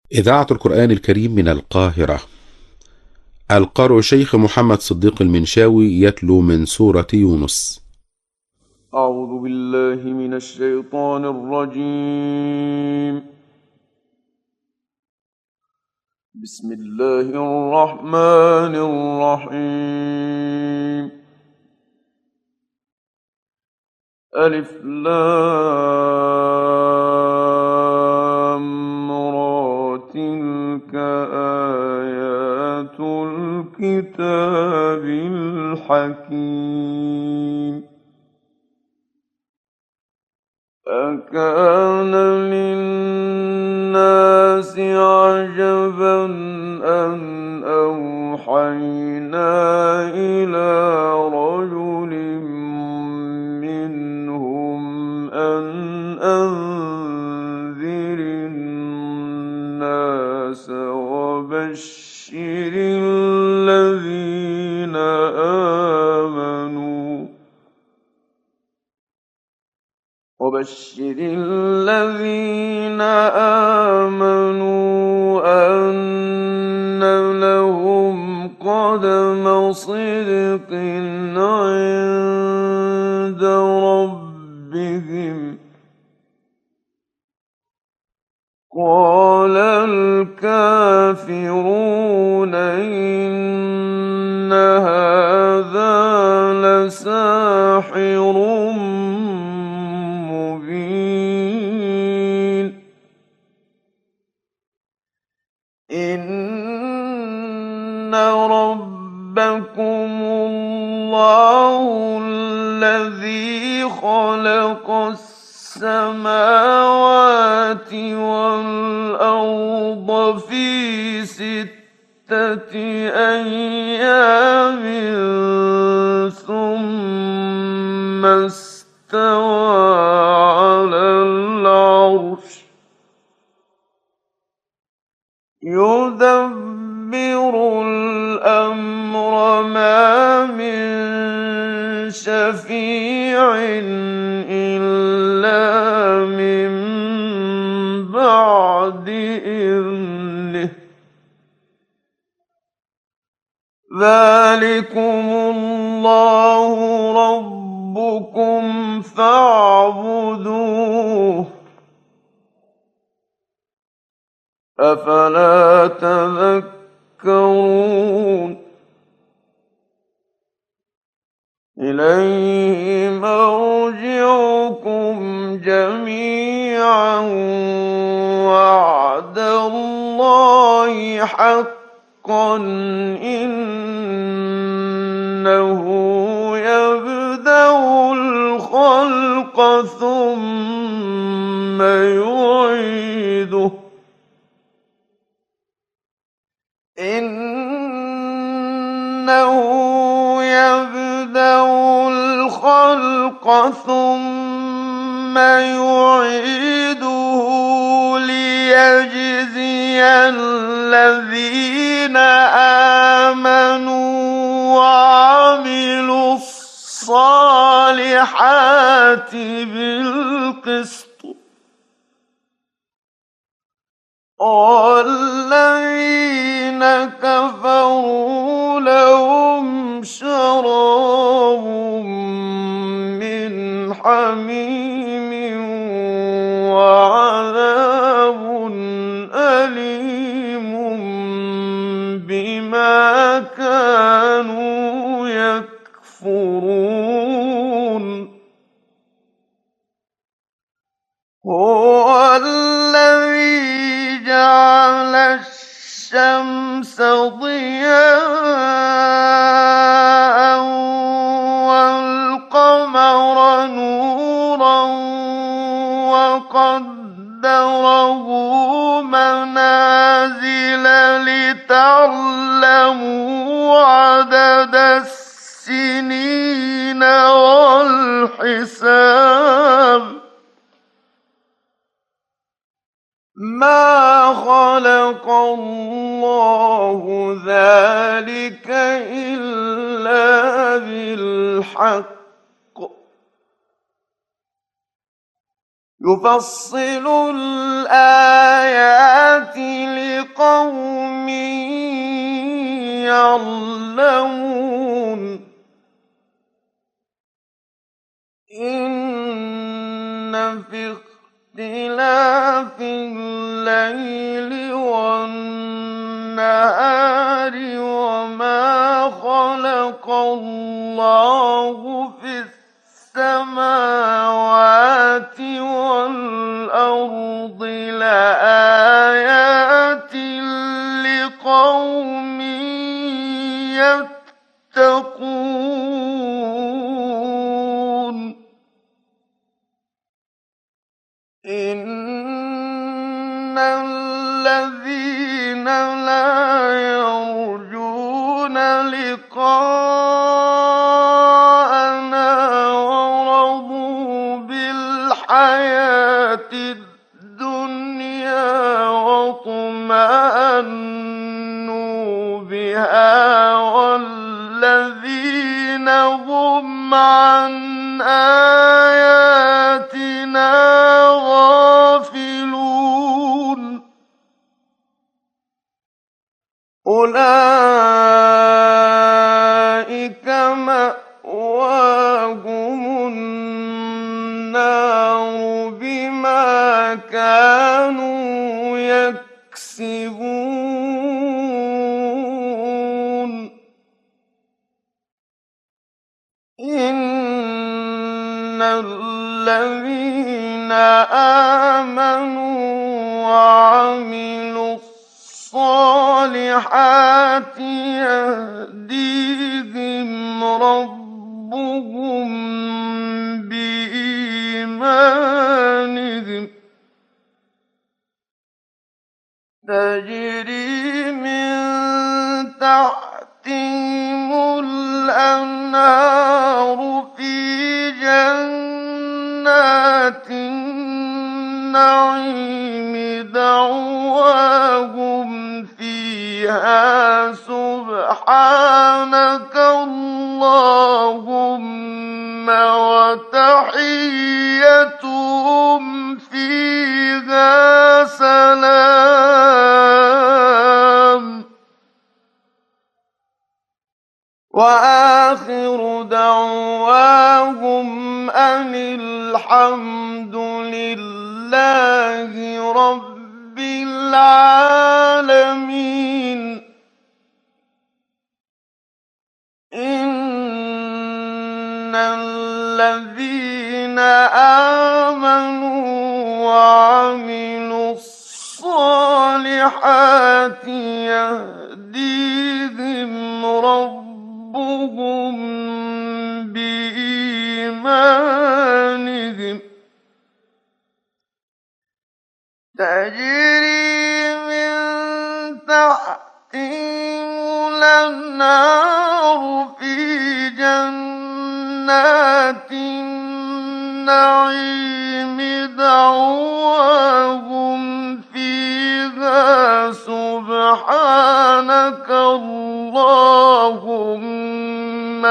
إذاعة القرآن الكريم من القاهرة. القارئ شيخ محمد صديق المنشاوي يتلو من سورة يونس. أعوذ بالله من الشيطان الرجيم. بسم الله الرحمن الرحيم. ألف لام را تلك آيات الكتاب الحكيم. أكان للناس عجبا أن أوحينا إلى رجل منهم أن أنذر الناس وبشر الذين آمنوا أن لهم قدم صدق عند ربهم. قال الكافرون إن هذا لساحر مبين. إن ربكم الله الذي خلق السماوات والأرض في 6 أيام ثم استوى على العرش يدبر الأمر ما من شفيع إلا من بعد إذنه. ذلكم الله ربكم فاعبدوه أفلا تذكرون. إليه مرجعكم جميعا وعد الله حقا إنه يبدأ الخلق ثم يعيده. إنه يبدأ الخلق ثم يعيده ليجزي الذين آمنوا وعملوا الصالحات بالقسط والذين كفروا لهم شراب من حميم وعذاب أليم بما كانوا يكفرون. هو الذي جعل الشمس ضياء والقمر نورا وقدره منازل لتعلموا عدد السنين والحساب. ما خلق الله ذلك إلا بالحق يفصل الآيات لقوم يعلمون إن في اختلاف الليل والنهار وما خلق الله في السماوات والأرض لآيات لقوم يتقون إن الذين لا يرجون لقاءنا ورضوا بالحياة الدنيا واطمأنوا بها والذين هم عن آياتنا غافلون أولئك مأواهم النار بما كانوا يكسبون إن الذين آمنوا وعملوا الصالحات يهديهم ربهم بإيمانهم تجري من تحتهم الأنهار في جنات النعيم دعواهم فيها سبحانك اللهم وتحيتهم فيها سلام وآخر دعواهم أن الحمد لله رب العالمين إن الذين آمنوا وعملوا الصالحات يهديهم ربهم بإيمانهم تجري من تحتهم الأنهار في جنات النعيم دعواهم فيها سبحانك اللهم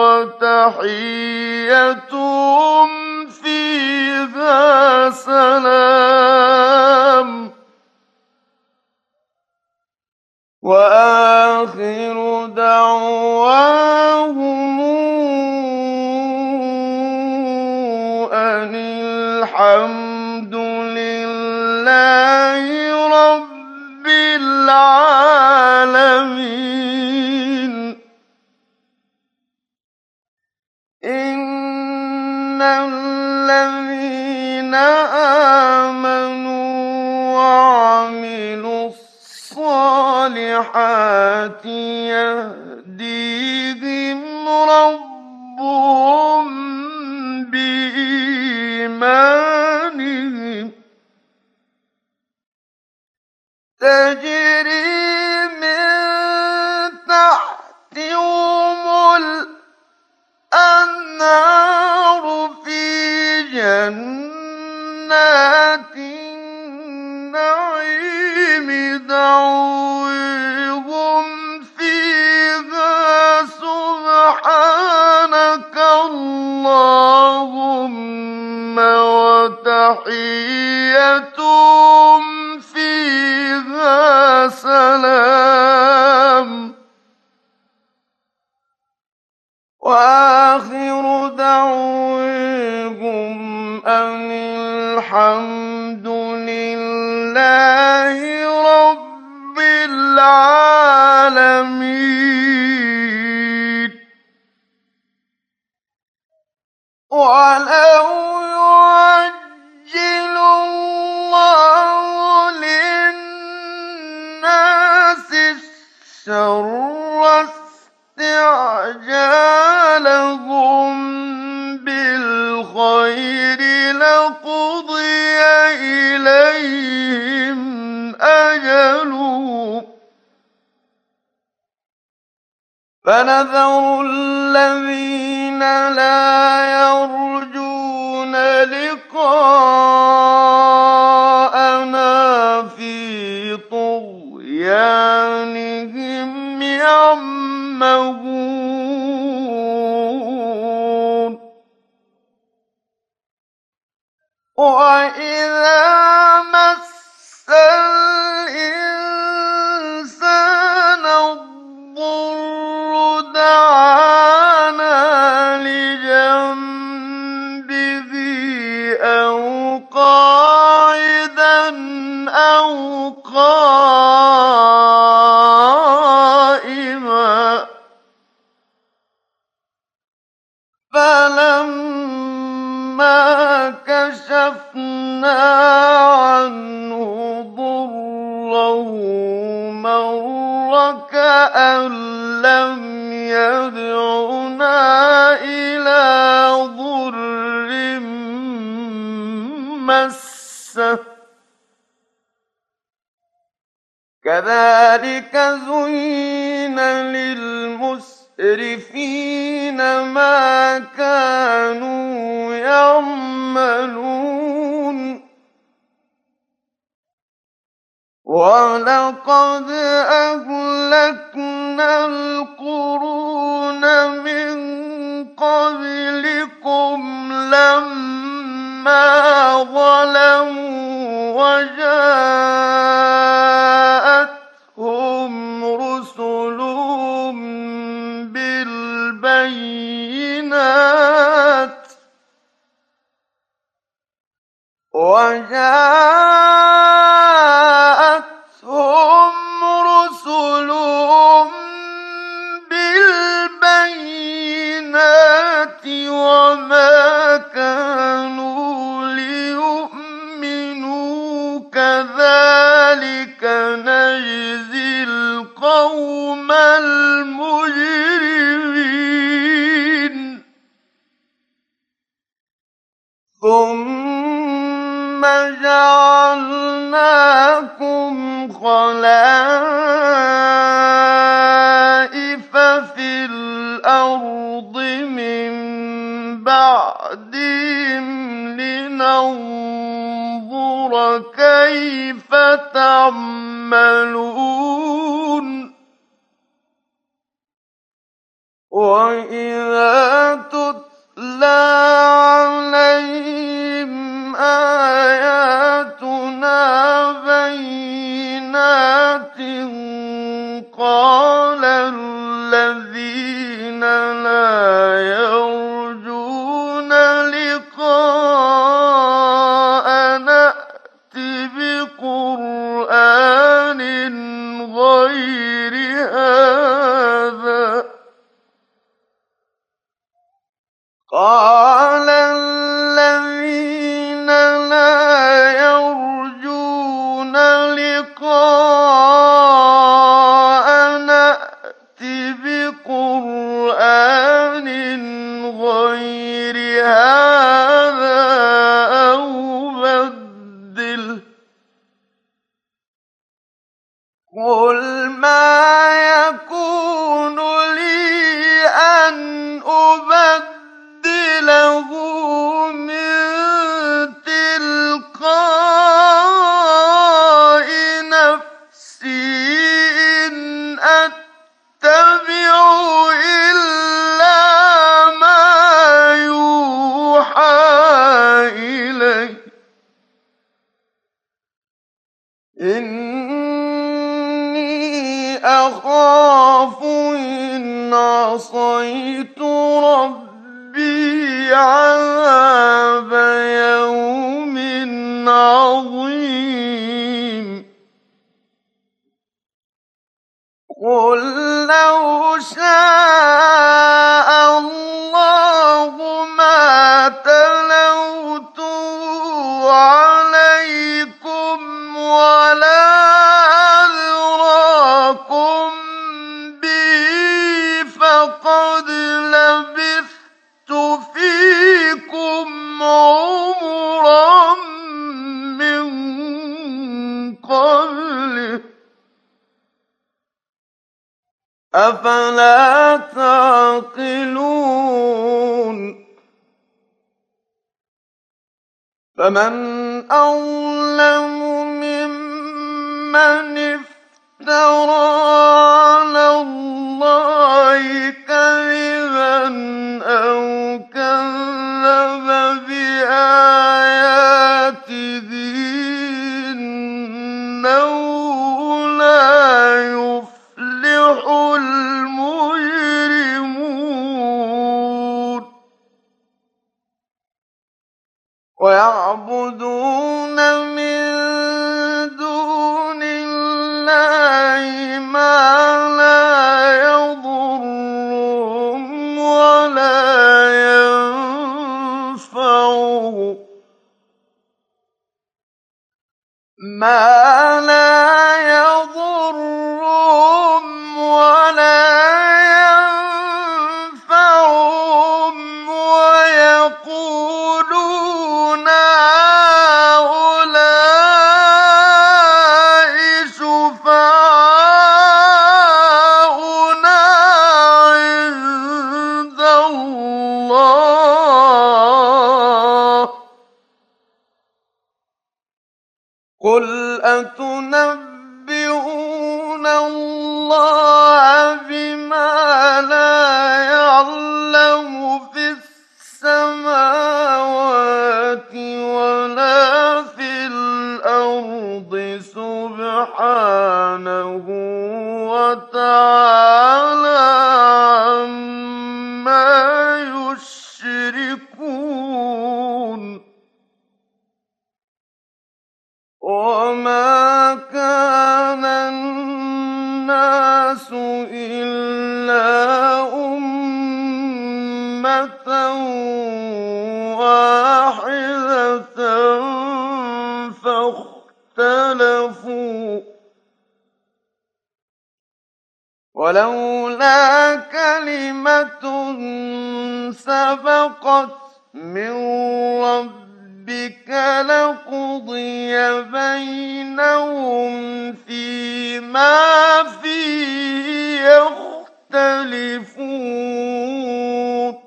وتحيتهم فيها سلام وآخر دعواهم أن الحمد لله رب العالمين إن الذين آمنوا وعملوا الصالحات يهديهم ربهم بإيمانهم تجري من تحتهم الأنهار في جنات النعيم دعوهم فيها سبحانك اللهم وتحيتهم فيها وآخر دعوهم أن الحمد لله رب العالمين. ولو يعجل الله للناس الشر استعجالهم بالخير لقضي إليهم أجلهم فنذر الذين لا يرجون لقاءنا في طغيانهم يعمهون. وإذا مس الإنسان الضر دعانا لجنبه أو قاعدا أو قائما فلما كشفنا عنه ضره مر كأن لم يدعنا إلى ضر مسه كذلك زين للمسرفين ما كانوا يعملون. ولقد أهلكنا القرون من قبلكم لما ظلموا وجاءتهم رسلهم بالبينات وما كانوا ليؤمنوا كذلك نجزي القوم المجرمين. ثم جعلناكم خلائف في الأرض من بعدهم لننظر كيف تعملون. وإذا تتلى عليهم آياتنا بينات قال الذين لا يرجون لقاءنا ائت بقرآن غير هذا قال الذين لا يرجون لقاءنا ائت بقرآن غير هذا أو بدله قل ما يكون لي أن أبدله من تلقاء نفسي إن أتبع إلا ما يوحى إلي إني أخاف إن عصيت ربي عذاب يوم عظيم قل لو شاء الله ما تلوته عليكم ولا أدراكم به فقد لبثت فيكم عمرا من قبله أفلا تعقلون فمن أظلم ممن افترى على الله كذبا أو كذب بآياته إنه لا يفلح المجرمون ويعبدون من دون الله ما لا يضرهم ولا ينفعهم ويقولون هؤلاء شفعاؤنا عند الله قل أتنبئون الله بما لا يعلم في السماوات ولا في الأرض سبحانه وتعالى عما يشركون وما كان الناس إلا أمة واحدة فاختلفوا ولولا كلمة سبقت من ربك لقضي بينهم فيما فيه يختلفون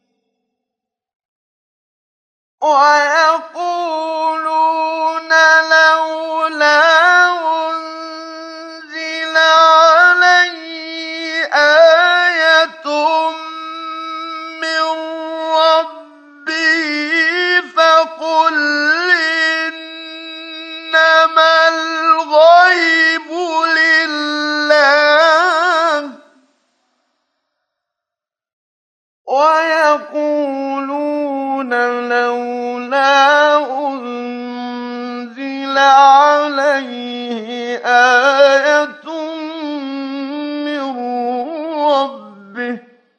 ويقولون لولا أنزل عليه آية من ربه فقل إنما الغيب لله ويقولون لولا أنزل عليه آية من ربه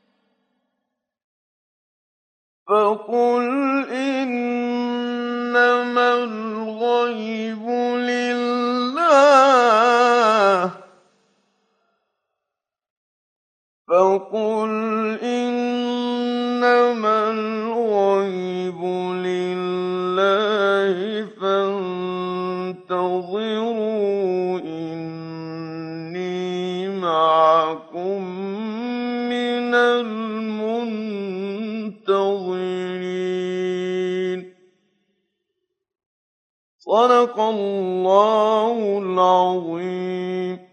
فقل إنما الغيب لله فقل إنما الغيب لله فانتظروا إني معكم من المنتظرين صدق الله العظيم